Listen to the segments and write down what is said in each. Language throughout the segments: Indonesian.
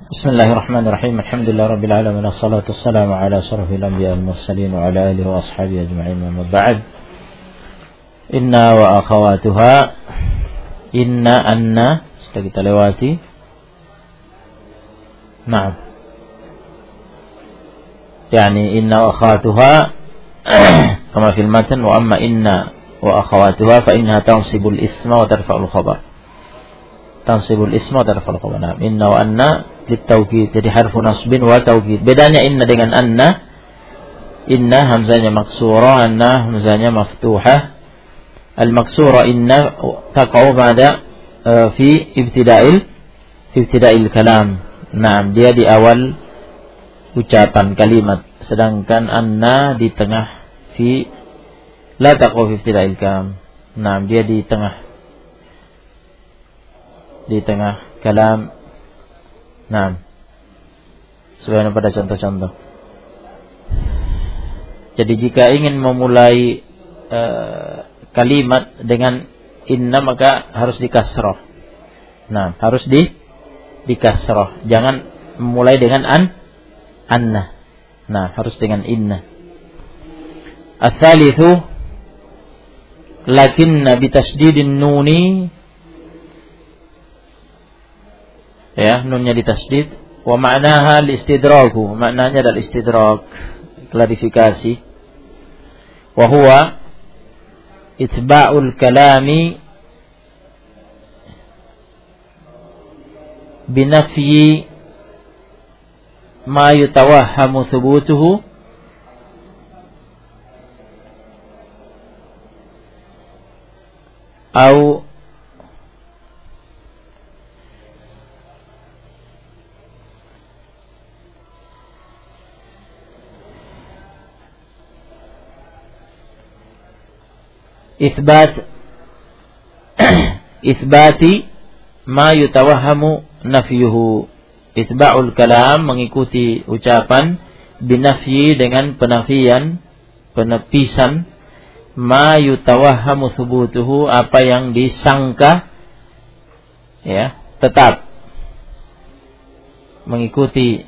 Bismillahirrahmanirrahim. Alhamdulillah rabbil alamin. Wassalatu wassalamu ala asyrafil anbiya'i wal mursalin wa ala alihi wa ashabihi ajma'in. Amma ba'd. Inna wa akhawatuha. Inna anna sudah kita lewati. Naam. Yani inna wa akhawatuha kama fil matan, wa amma inna wa akhawatuha fa innaha tansibul isma wa tarfa'ul khabar. Tansibul isma wa tarfa'ul khabar. Naam. Inna wa anna litawkid, jadi harfu nasbin wa tawkid. Bedanya inna dengan anna, inna hamzanya maksurah, anna hamzanya maftuhah. Al-maksura inna taqa'u ba'da fi ibtida'il kalam. Naam, dia di awal ucapan kalimat, sedangkan anna di tengah, fi la taqa'u fi ibtida'il kalam. Naam, dia di tengah kalam. Nah, sebagaimana pada contoh-contoh. Jadi jika ingin memulai kalimat dengan inna, maka harus dikasrah. Nah, harus dikasrah. Jangan memulai dengan anna. Nah, harus dengan inna. Ats-tsalitsu lakinna bitasdidin nuni, ya, nunnya ditasdid. Wa ma'naha al-istidraku, maknanya adalah istidrak, klarifikasi. Wa huwa itba'ul kalami binafyi ma yutawahhamu thubutuhu au Itsbati ma yutawahhamu nafyuhu. Itba'ul kalam, mengikuti ucapan, binafyi dengan penafian, penepisan, ma yutawahhamu thubutuhu, apa yang disangka, ya, tetap. Mengikuti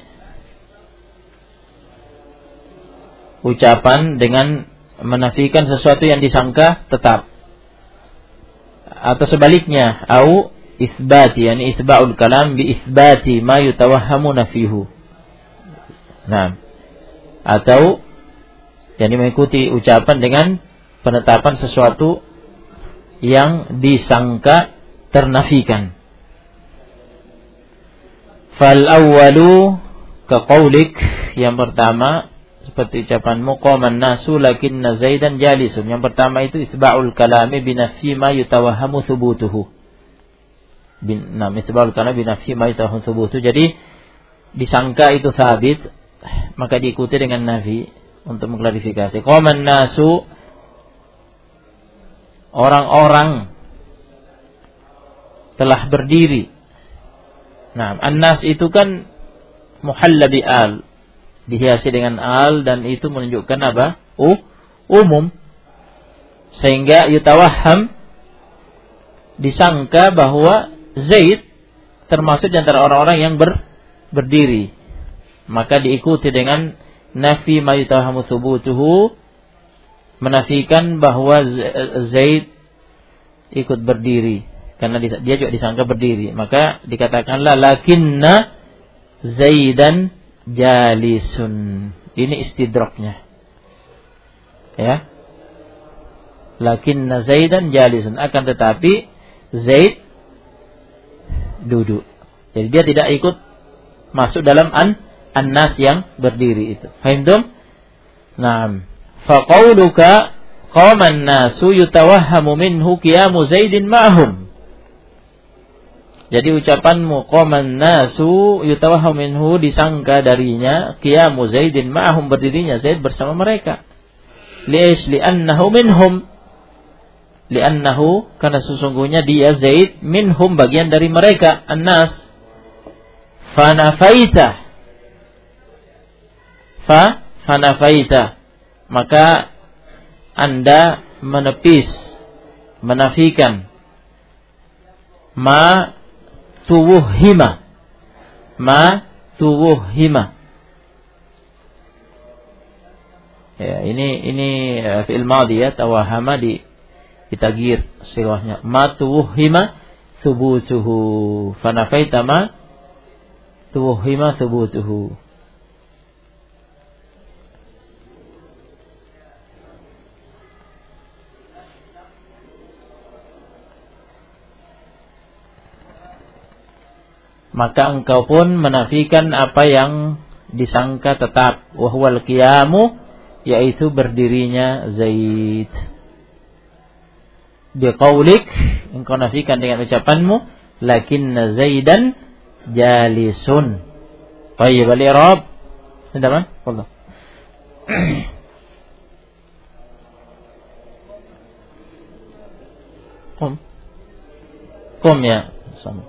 ucapan dengan menafikan sesuatu yang disangka tetap, atau sebaliknya, au isbati, yani itba'ul kalam bi isbati ma yutawahhamu nafihu. Nah, atau yani mengikuti ucapan dengan penetapan sesuatu yang disangka ternafikan. Fal awwalu ka qaulik, yang pertama seperti ucapanmu qaman nasu lakinna zaidan jalisun. Yang pertama itu isba'ul kalami binafyi ma yutawahhamu thubutuhu. Isba'ul kalami binafyi ma yutawahhamu thubutuhu. Jadi disangka itu sabit, maka diikuti dengan nafi untuk mengklarifikasi. Qaman nasu, orang-orang telah berdiri. Nah, an-nas itu kan muhalla bi al, dihiasi dengan al, dan itu menunjukkan apa? Umum. Sehingga yutawahham, disangka bahwa Zaid termasuk di antara orang-orang yang berdiri. Maka diikuti dengan nafi ma yutawahhamu thubutuhu, menafikan bahwa Zaid ikut berdiri, karena dia juga disangka berdiri. Maka dikatakanlah lakinna Zaidan jalisun. Ini istidraknya, ya. Lakinna Zaidan jalisun, akan tetapi Zaid duduk. Jadi dia tidak ikut masuk dalam an-nas yang berdiri itu. Fahimtum? Naam. Fa qauluka qaman nasu yutawahhamu minhu qiyamu Zaidin ma'hum. Jadi ucapanmu qaman nasu yutawahhamu minhu, disangka darinya qiyamu Zaidin ma'hum, berdirinya Zaid bersama mereka. Li'annahu minhum. Li'annahu, karena sesungguhnya dia Zaid minhum, bagian dari mereka, an-nas. Fanafaita, maka Anda menepis, menafikan ma tuwuhima, ma tuwuhima. Ya, ini fi'il madhi ya, tawahama ditaghyir sirahnya. Ma tuwuhima thubutuhu. Fanafaita ma tuwuhima thubutuhu. Maka engkau pun menafikan apa yang disangka tetap. Wa huwal qiyamu, yaitu berdirinya Zaid. Biqaulik, engkau nafikan dengan ucapanmu, lakinna Zaidan jalisun. Baik, al-i'rab. Sudah man? Wallah. Qum ya. Sama.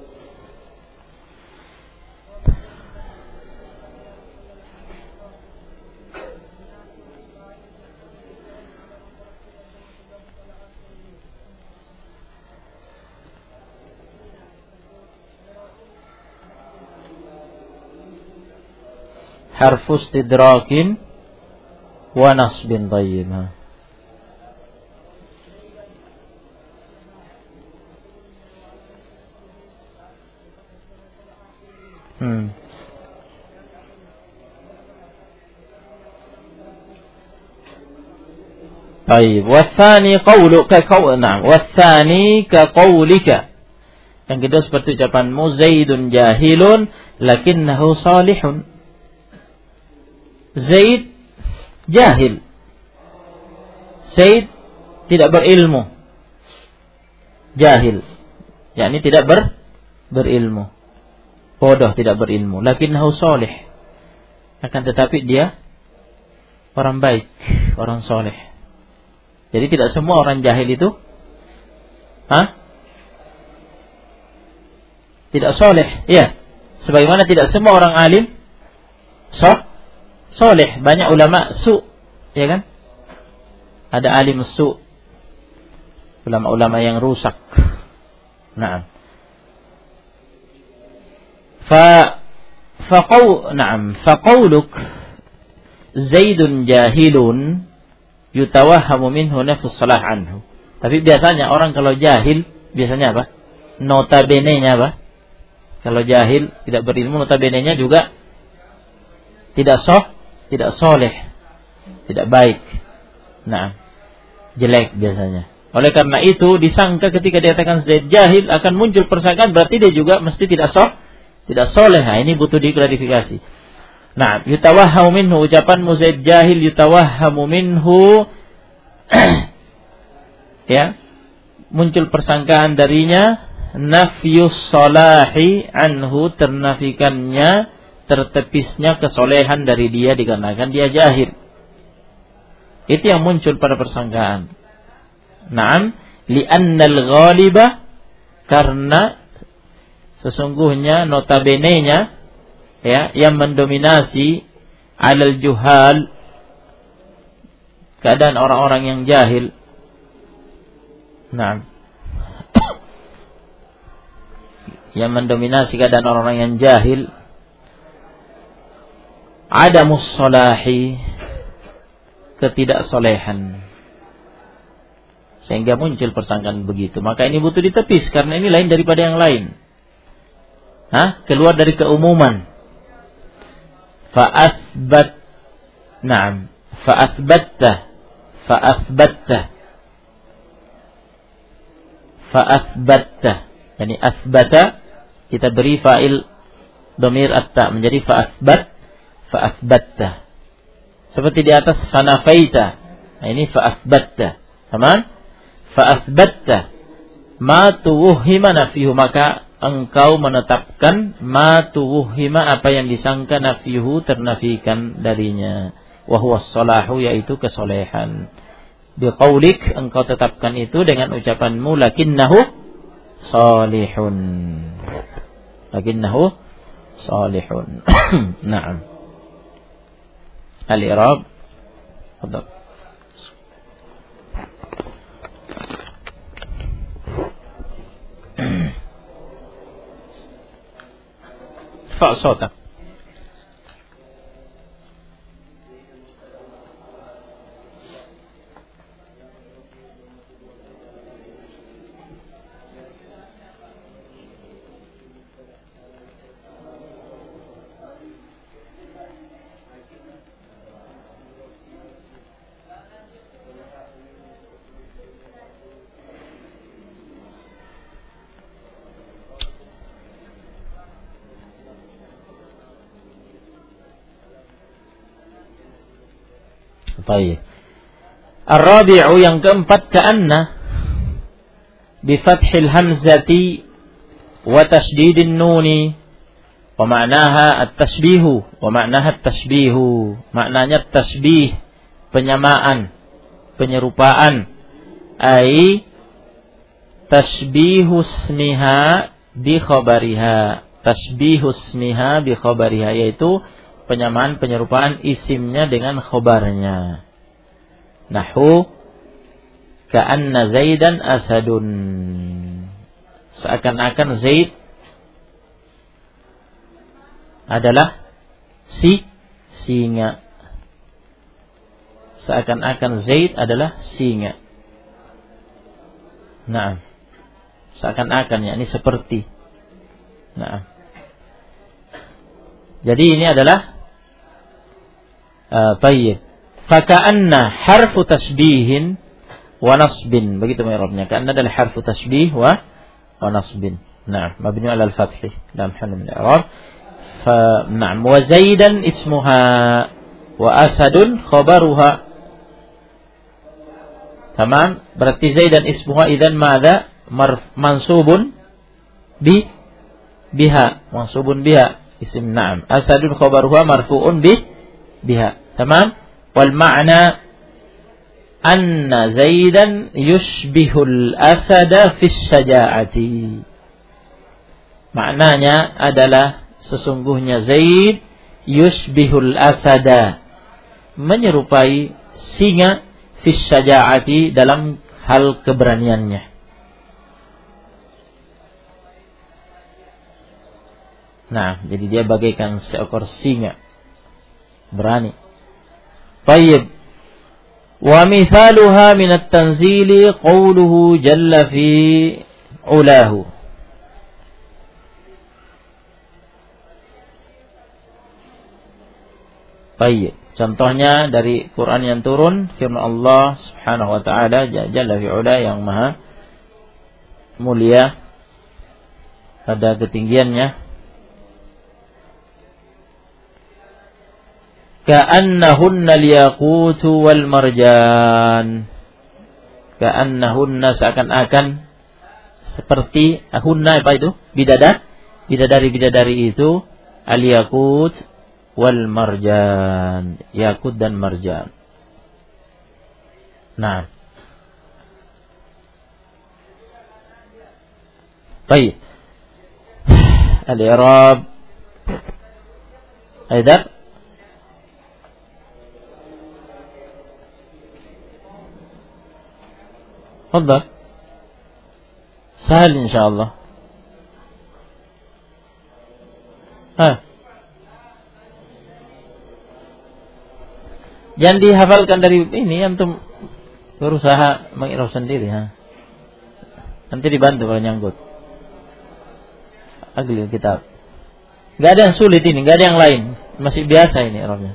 Harfu istidrakin wa nasbin tayyib. طيب والثاني قولك نعم والثاني كقولك. Yang kedua seperti ucapanmu, Zaidun jahilun lakinnahu salihun. Zaid jahil. Zaid tidak berilmu. Jahil. yakni tidak berilmu. Bodoh, tidak berilmu. Lakinnahu salih. Akan tetapi dia orang baik, orang soleh. Jadi tidak semua orang jahil itu tidak soleh. Iya. Sebagaimana tidak semua orang alim soleh. Banyak ulama su, ya kan? Ada alim su, ulama-ulama yang rusak. Nah, faqauluk Zaidun jahilun yutawahhamu minhu nafsus salah anhu. Tapi biasanya orang kalau jahil biasanya apa? Notabene-nya apa? Kalau jahil tidak berilmu, notabene-nya juga tidak soleh, tidak baik. Nah, jelek biasanya. Oleh karena itu disangka ketika dikatakan Zaid jahil akan muncul persangkaan berarti dia juga mesti tidak soleh. Nah, ini butuh diklarifikasi. Nah, yutawahhamu minhu, ucapanmu Zaid jahil, yutawahhamu minhu ya, muncul persangkaan darinya, nafyus salahi anhu, ternafikannya, tertepisnya kesolehan dari dia dikarenakan dia jahil. Itu yang muncul pada persangkaan. Naam, li'annal ghaliba, karena sesungguhnya notabene-nya ya, yang mendominasi alal juhal, keadaan orang-orang yang jahil. Naam. Yang mendominasi keadaan orang-orang yang jahil, adamus salahi, ketidaksolehan. Sehingga muncul persangkaan begitu. Maka ini butuh ditepis karena ini lain daripada yang lain. Keluar dari keumuman. Fa'athbatta. Yani athbata, kita beri fa'il dhamir at-ta menjadi fa'athbatta. Seperti di atas fanafaita. Nah, ini fa'athbatta. Sama? Fa'athbatta ma tuwuhima nafihu, maka engkau menetapkan ma tuwuhima, apa yang disangka nafihu, ternafikan darinya. Wa huwa salahu, yaitu kesolehan. Biqaulik, engkau tetapkan itu dengan ucapanmu, lakinnahu salihun. Lakinnahu salihun. Naam. Al-i'rab. Fadhal. Fa' sawta. Baik. Ar-rabi'u yang keempat, ka'anna bi fathil hamzati wa tasydidin nuni wa ma'naha at-tashbihu wa ma'naha at-tashbihu. Maknanya tasbih, penyamaan, penyerupaan. Ai tashbihu ismiha bi khabariha. Tashbihu ismiha bi khabariha, yaitu penyamaan, penyerupaan isimnya dengan khabarnya. Nahu ka'anna Zaidan asadun. Seakan-akan Zaid adalah singa. Seakan-akan Zaid adalah singa. Nah, seakan-akan, yakni seperti. Nah, jadi ini adalah tayyib. Faka'anna harfu tasbihin wa nasbin. Begitu i'rabnya. Ka'anna adalah harfu tasbih wa nasbin. Nah, mabni 'ala al-fath dalam hal al-i'rab. Fa na'am wa Zaidan ismuha wa asadun khabaruha. Tamam, berarti Zaidan ismuha idzan madza mansubun biha, mansubun biha isim. Na'am, asadun khabaruha marfu'un biha. Tamam. Wal ma'na anna Zaidan yushbihul asada fis syaja'ati. Maknanya adalah sesungguhnya Zaid yushbihul asada, menyerupai singa fis syaja'ati, dalam hal keberaniannya. Nah, jadi dia bagaikan seekor singa, berani. Tayyib. Wa mithaluha min at-tanzili qawluhu jalla fi ulahu. Tayyib. Contohnya dari Quran yang turun, firman Allah Subhanahu wa taala jalla fi ula, yang maha mulia pada ketinggiannya. Ka'annahunna al-yaqutu wal marjan. Ka'annahunna, seakan-akan, seperti hunna, apa itu? Bidadari itu al-yaqut wal marjan, yakut dan marjan. Nah, baik. Al-i'rab Aidar. Tafadhal. Sahal insyaallah. Jangan dihafalkan dari ini, antum berusaha mengirau sendiri. Nanti dibantu kalau nyangkut. Agli kitab. Gak ada yang sulit ini, gak ada yang lain. Masih biasa ini irabnya.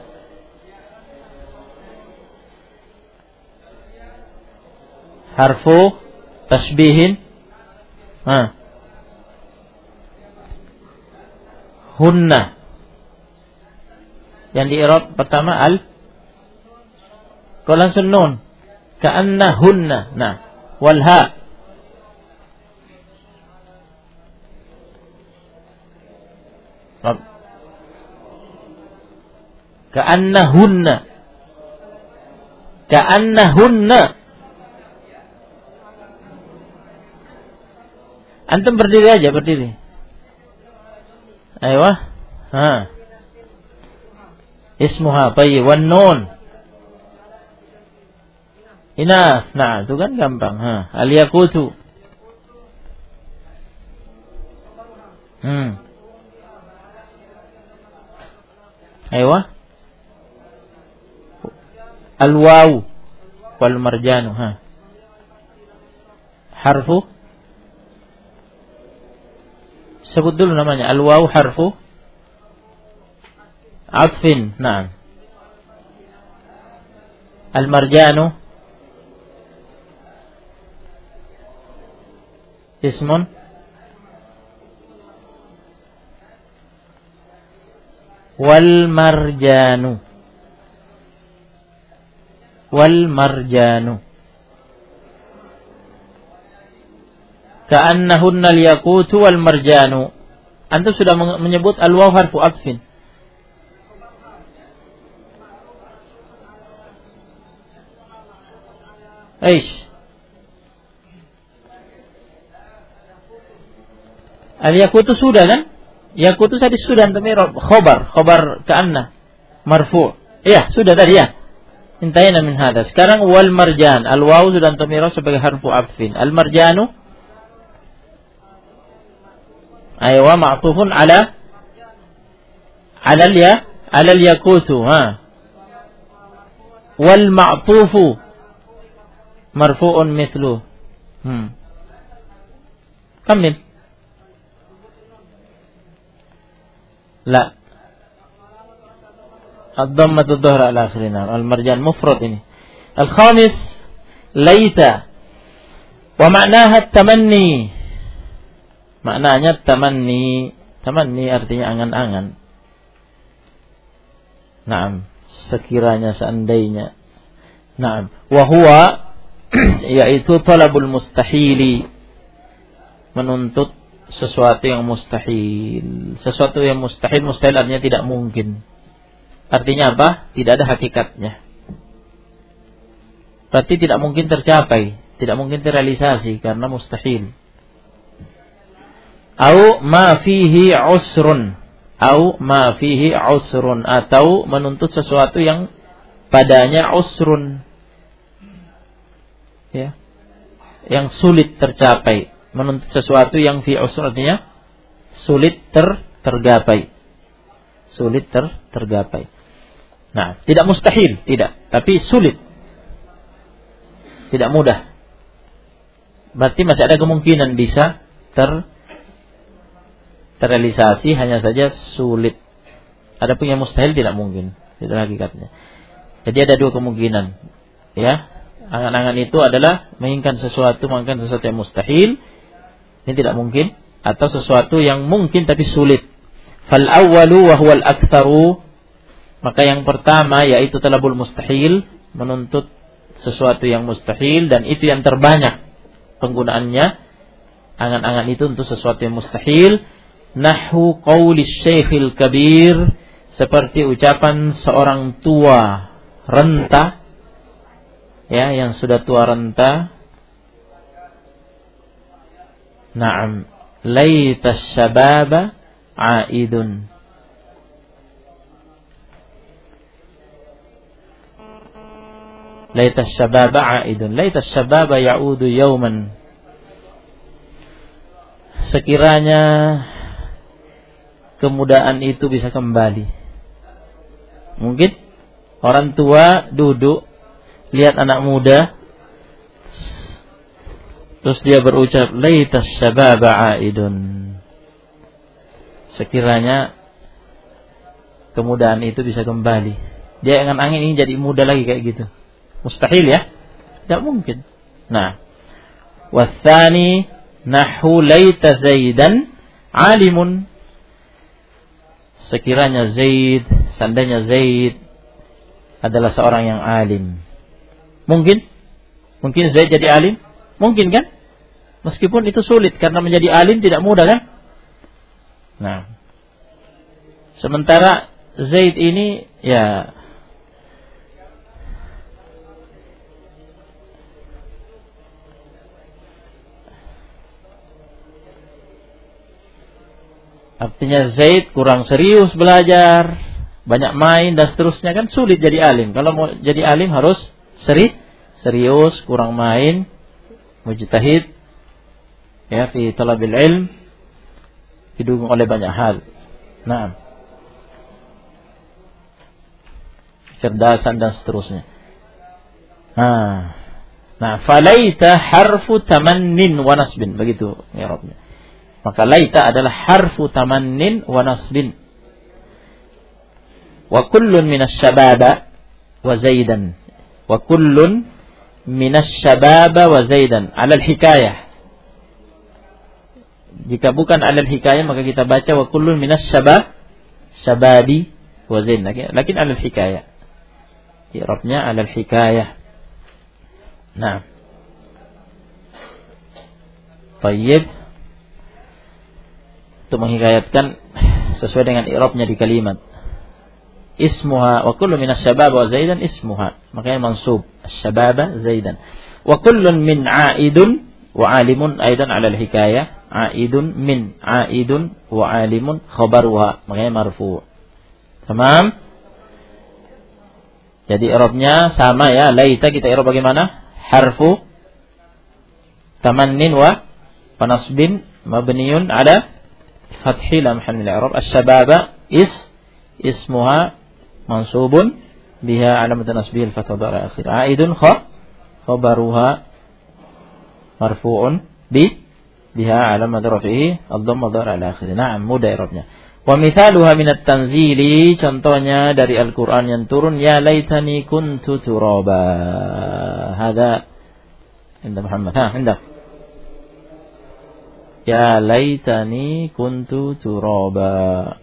Harfu tasbihin. Hunna. Yang di-i'rab pertama kalau langsung nun. Ka'anna hunna. Nah, wal ha. Ka'anna hunna. Ka'anna hunna. Antum berdiri aja, berdiri. Ayo. Ismuha, tayyib, wan nun. Inas. Nah, itu kan gampang. Al-yaqutu. Ayo. Al-waw wal marjanu. Harfu. Sebut dulu namanya. Al-waw harfu atfin. Nah. Al-marjanu ismun wal marjanu wal marjanu. Ka'annahunna al-yaqutu wal marjanu. Antum sudah menyebut al-waw harfu atfin. Aish. Al-yaqutu sudah kan? Yaqutu tadi sudah antum i'rab khabar ka'anna marfu'. Iya, sudah tadi ya. Intayna min hada. Sekarang wal marjan. Al-waw sudah antum i'rab sebagai harfu atfin. Al-marjanu aywa ma'tufun ala al-yaqutu, ha. Wal ma'tufu marfu'un mithlu. Kamil. La. Ad-dhammatu dhuhra ala akhirina. Al-marjan mufrad ini. Al-khamis laita. Wa ma'naha tamanni. Maknanya tamanni. Tamanni artinya angan-angan. Naam, sekiranya, seandainya. Naam, wa huwa yaitu talabul mustahili, menuntut sesuatu yang mustahil. Sesuatu yang mustahil artinya tidak mungkin. Artinya apa? Tidak ada hakikatnya. Berarti tidak mungkin tercapai, tidak mungkin terrealisasi karena mustahil. Au ma fihi usrun, au ma fihi usrun, atau menuntut sesuatu yang padanya usrun, ya, yang sulit tercapai. Menuntut sesuatu yang fi usrun artinya sulit tergapai, sulit tergapai. Nah, tidak mustahil, tidak, tapi sulit, tidak mudah. Berarti masih ada kemungkinan bisa terrealisasi, hanya saja sulit. Adapun yang mustahil tidak mungkin, itu hakikatnya. Jadi ada dua kemungkinan, ya. Angan-angan itu adalah menginginkan sesuatu yang mustahil, ini tidak mungkin, atau sesuatu yang mungkin tapi sulit. Fal awwalu wa huwal aktsaru, maka yang pertama yaitu talabul mustahil, menuntut sesuatu yang mustahil, dan itu yang terbanyak penggunaannya. Angan-angan itu untuk sesuatu yang mustahil. Nahwu qauli syekhil kabir, seperti ucapan seorang tua renta, ya, yang sudah tua renta. Na'am, laitas syababa aidun. Laitas syababa aidun. Laitas syababa ya'udu yawman. Sekiranya kemudaan itu bisa kembali. Mungkin orang tua duduk, lihat anak muda, terus dia berucap, laitas syababa aidun. Sekiranya kemudaan itu bisa kembali. Dia angan-angan ini jadi muda lagi kayak gitu. Mustahil ya? Tidak mungkin. Nah, watsani nahu laita zaidan alimun. Sekiranya Zaid, seandainya Zaid adalah seorang yang alim. Mungkin Zaid jadi alim? Mungkin kan? Meskipun itu sulit, karena menjadi alim tidak mudah kan? Nah, sementara Zaid ini ya artinya Zaid kurang serius belajar, banyak main dan seterusnya, kan sulit jadi alim. Kalau mau jadi alim harus serius, kurang main, mujtahid, ya, fi talabil ilm, didukung oleh banyak hal. Nah, kecerdasan dan seterusnya. Nah, falaita harfu tamannin wa nasbin, begitu ya Rabbnya. Maka laita adalah harfu tamannin wa nasbin. Wa kullun minas syababa wa zaidan. Wa kullun minas syababa wa zaidan. Alal hikayah. Jika bukan alal hikayah, maka kita baca wa kullun minas syababi wa zaidan. Lakin alal hikayah. I'rabnya alal hikayah. Nah. Tayyib. Untuk menghikayatkan sesuai dengan i'rabnya di kalimat. Ismuha wa kullu minas syabab wa zaidan ismuha. Makanya mansub asy-syababa zaidan. Wa kullun min 'aidun wa 'alimun aidan 'ala al-hikayah. 'aidun min 'aidun wa 'alimun khabaruha. Makanya marfu'. Tamam? Jadi i'rabnya sama ya. Laita kita i'rab bagaimana? Harfu tamannin wa nasbin mabniyun 'ala fathi la mahall min al-i'rab. Asy-syababa ismuha mansubun biha alamat nasbih al-fath dhar akhir. Aidun khabaruha marfu'un biha alamat rafihi ad-dhamma dhar al-akhir. Na'am, mudah i'rabnya. Wa mithaluha min at-tanzili, contohnya dari Al-Qur'an yang turun, ya laitani kuntu turaba. Hada inda Muhammad. Indah. Ya laitani kuntu turaba.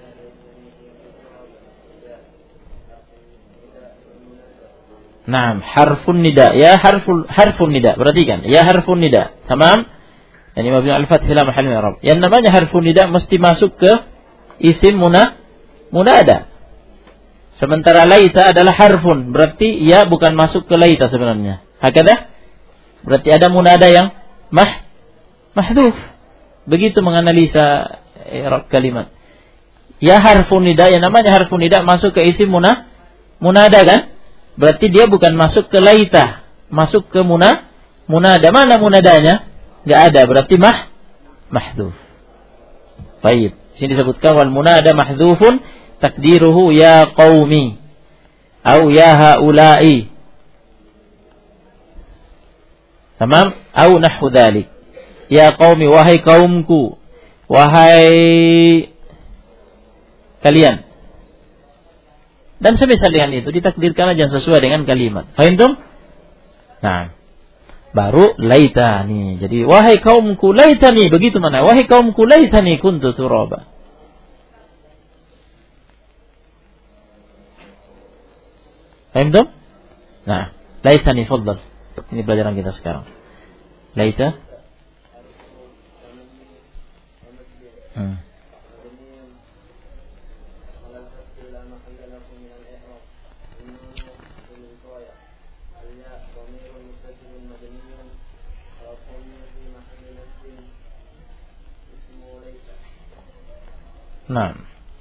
Naam, harfun nida. Ya harfun nida. Perhatikan, ya harfun nida. Tamam? Yani mabni al-fath la mahall min i'rab. Yang namanya harfun nida mesti masuk ke isim munada. Sementara laita adalah harfun, berarti ya bukan masuk ke laita sebenarnya. Hakada? Berarti ada munada yang mahdhuf. Begitu menganalisa i'rab kalimat. Ya harfun nida, yang namanya harfun nida masuk ke isim munada kan? Berarti dia bukan masuk ke laita, masuk ke munada. Mana munadanya? Enggak ada, berarti mahdhuf. Baik. Sini disebutkan wal munada mahdhufun takdiruhu ya qaumi atau ya haula'i. Tamam? Atau nahwu dzalik. Ya qaumi, wahai kaumku, wahai kalian. Dan semisal dengan itu ditakdirkan aja sesuai dengan kalimat. Fahimtum? Nah, baru laitani. Jadi wahai kaumku laitani, begitu mana? Wahai kaumku laitani kuntu turaba. Fahimtum? Nah, laitani fadhal. Ini pelajaran kita sekarang. Laita. Nah,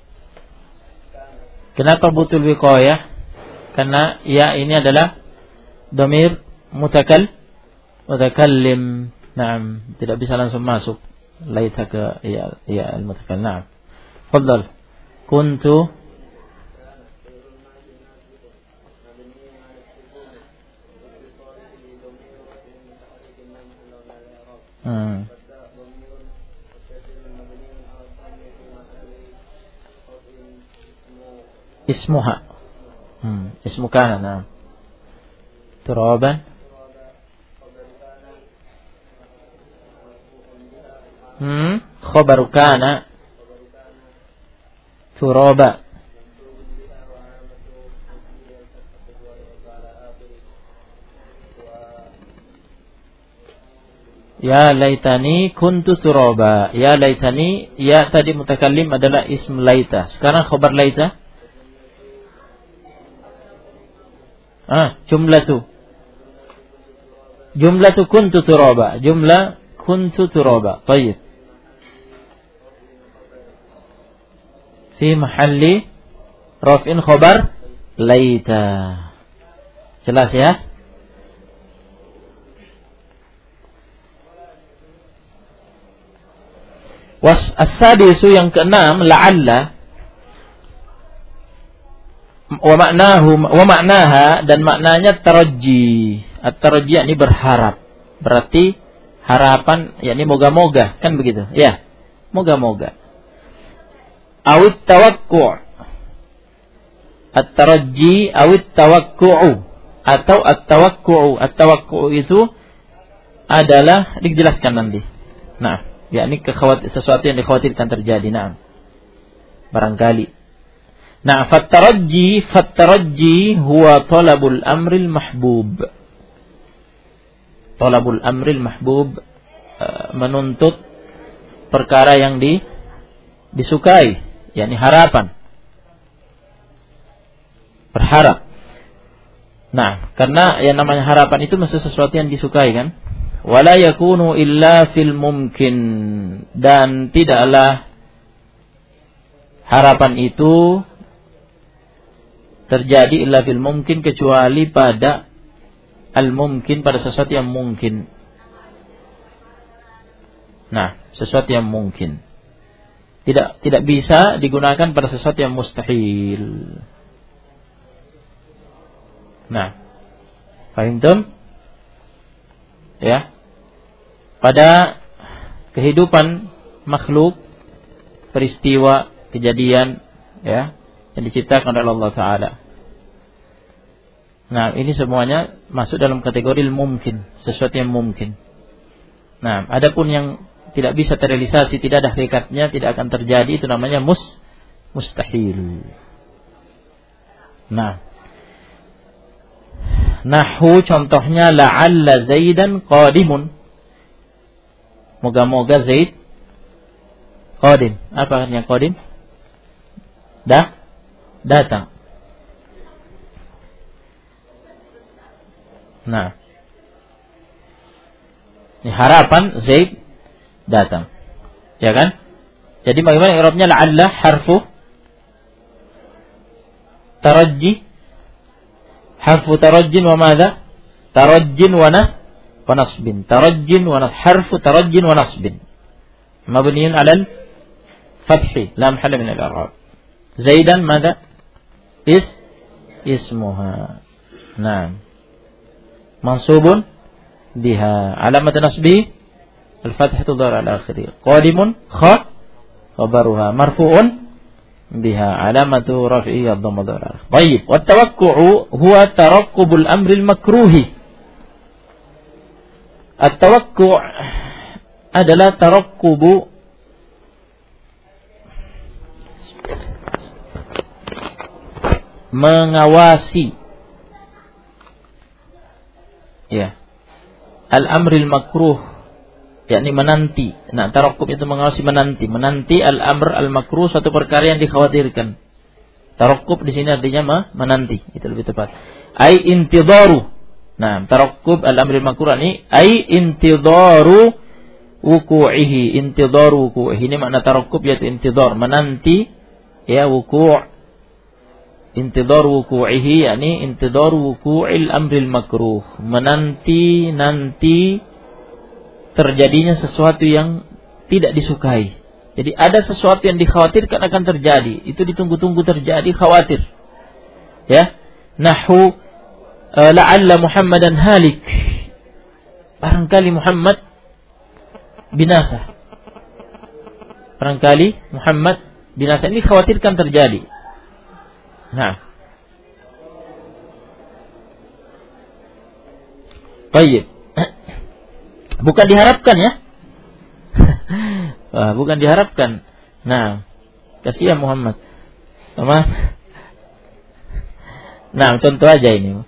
kenapa butul wiqayah? Karena ya ini adalah dhamir mutakallim. Naam, tidak bisa langsung masuk laita ke ya al-mutakallim. Naam. Fadhal. Kuntu ismuha. Ismu kana. Nah. Turaban. Khabaru kana. Turaba. Ya laitani kuntu turaba. Ya laitani, ya tadi mutakallim adalah ism laita. Sekarang khabar laita. Jumlatu kuntu turaba. Jumlah kuntu turaba. Baik. Fi mahalli raf'in khabar laita. Jelas ya? As-sadisu yang keenam, la'alla wa ma'naha, dan maknanya tarajji. At-tarajji yakni berharap. Berarti harapan yakni moga-moga, kan begitu? Ya, moga-moga. Awit tawakku'. At-tarajji awit tawakku'u, atau at-tawakku'u. At-tawakku'u itu adalah dijelaskan nanti. Nah, yakni sesuatu yang dikhawatirkan terjadi. Nah, barangkali. Nah, fattarajji huwa talabul amril mahbub. talabul amril mahbub, menuntut perkara yang disukai, yakni harapan, berharap. Nah, karena yang namanya harapan itu mesti sesuatu yang disukai kan. Wala yakunu illa fil mumkin, dan tidaklah harapan itu terjadi illa fil mumkin, kecuali pada al-mumkin, pada sesuatu yang mungkin. Nah, sesuatu yang mungkin. Tidak bisa digunakan pada sesuatu yang mustahil. Nah, fahimtum? Ya. Pada kehidupan makhluk, peristiwa, kejadian, ya, yang diciptakan oleh Allah Ta'ala. Nah, ini semuanya masuk dalam kategori mungkin, sesuatu yang mungkin. Nah, adapun yang tidak bisa terrealisasi, tidak ada hakikatnya, tidak akan terjadi, itu namanya mustahil. Nah, nahwu contohnya la'alla Zaidan qadimun. Moga-moga Zaid qadim. Apa artinya qadim? Datang. Nah, ini harapan Zaid datang. Ya kan? Jadi bagaimana i'rabnya la'alla harfu tarajji, harfu tarajjin wa madza? Tarajjin wa nasbin. Tarajjin wa harfu tarajjin wa nasbin. Mabniun 'ala al-fathi, la mahalla min al-i'rab. Zaidan madza? Ismuha. Naam. Mansubun biha. Alamat nasbi al-fathatu dhahir al-akhir. Qadimun khabaruha. Marfu'un biha. Alamatu raf'i ad-dhamma dhahir al-akhir. Baik. Wa tawakku'u huwa taraqqubul amri al-makruhi. At-tawakku' adalah tarakkubu mengawasi, ya, al-amril makruh, yakni menanti. Nah, tarakkub itu mengawasi, menanti al-amr al-makruh, suatu perkara yang dikhawatirkan. Tarakkub di sini artinya menanti, itu lebih tepat. Ai intidaru. Nah, tarakkub al-amril makruh ini ai intidaru wuku'ihi. Intidaru wuku'ihi ini makna tarakkub, yaitu intidar, menanti, ya, wuku'. Intidar wuku'ihi yakni intidar wuku'il amril makruh, menanti terjadinya sesuatu yang tidak disukai. Jadi ada sesuatu yang dikhawatirkan akan terjadi, itu ditunggu-tunggu terjadi, khawatir. Ya, nahwu la'alla Muhammadan halik. Barangkali Muhammad binasa. Barangkali Muhammad binasa, ini khawatirkan terjadi. Nah, baik. Bukan diharapkan ya. Bukan diharapkan. Nah, kasihan Muhammad. Nah, contoh aja ini.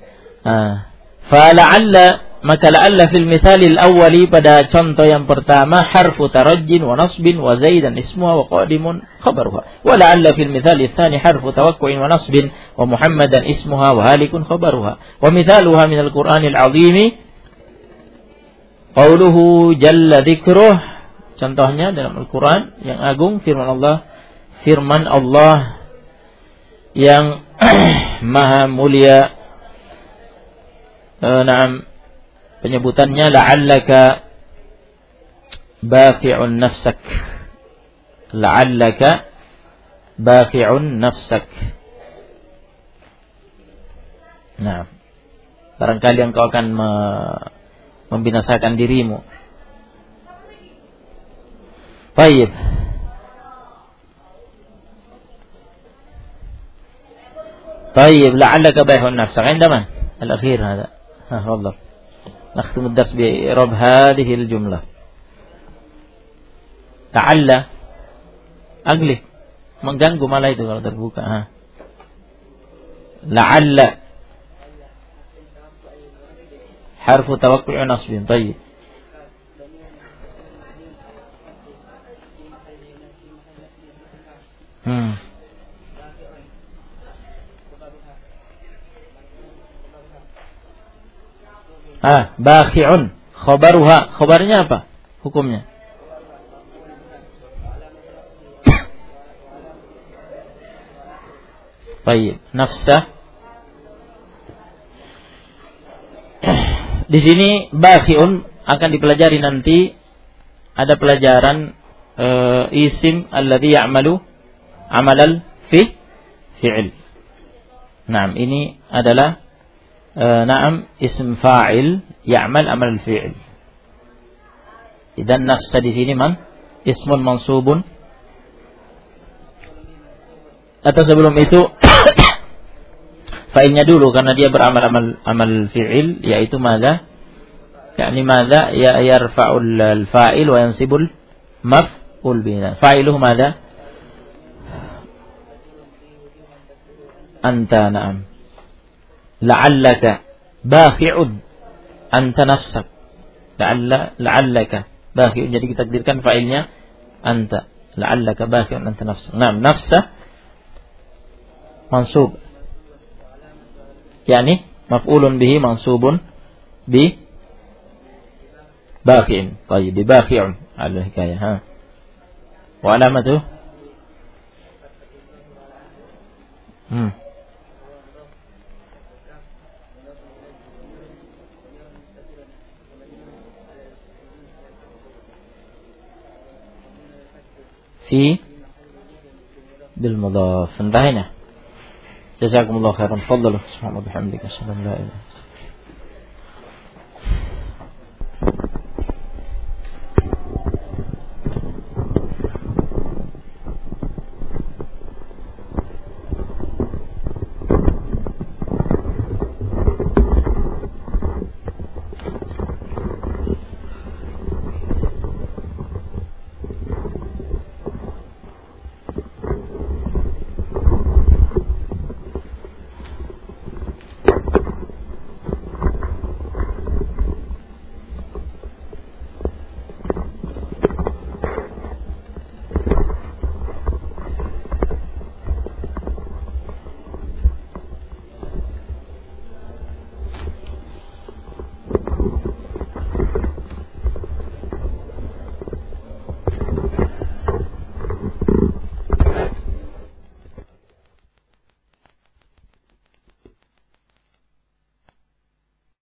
Maka la'alla fil mithalil awwali, pada contoh yang pertama, harfu tarajjin wa nasbin wa zaidan ismuha wa qadimun khabaruha. Wa la'alla fil mithalil tsani harfu tawakku'in wa nasbin wa muhammadan ismuha wa halikun khabaruha. Wa mithaluha minal Qur'anil 'azimi qauluhu jalla dzikruh. Contohnya dalam Al-Qur'an yang agung, firman Allah yang maha mulia. Penyebutannya la'allaka baqi'un nafsak. La'allaka baqi'un nafsak. Nah, barangkali engkau akan membinasakan dirimu. Baik. Baik, la'allaka baqi'un nafsak. Indaman al-akhir hada. Tafadhal. نختم الدرس بإعراب هذه الجملة. لعل أقلك mengganggu malah itu kalau terbuka. La'alla harfu tawaqqu'u nasbin. Baik. Bakhi'un khabaruha. Khabarnya apa? Hukumnya. Baik, nafsah. Di sini bakhi'un akan dipelajari nanti. Ada pelajaran isim alladhi ya'malu amalal fi'il. Naam, ini adalah ism fa'il ya'mal amal fi'il. Dan nafsa di sini ismun mansubun. Atau sebelum itu fa'ilnya dulu karena dia beramal amal fi'il, yaitu madza? Yani madza ya yarfa'ul fa'il wa yansibul maf'ul bihi. Fa'iluhu madza? Anta, na'am. La'allaka bakhi'un anta nafsak. La'allaka bakhi'un, jadi kita takdirkan fa'ilnya anta. La'allaka bakhi'un anta nafsak. Naam, nafsa mansub. Yani maf'ulun bihi mansubun bi bakhi'in. Baik, bi bakhi'un ala hikayah. Ha. Wa alamatuh في بالمضاف. انتهينا. جزاكم الله خيرا. تفضلوا. سبحان الله وبحمدك. أشهد أن لا إله إلا أنت.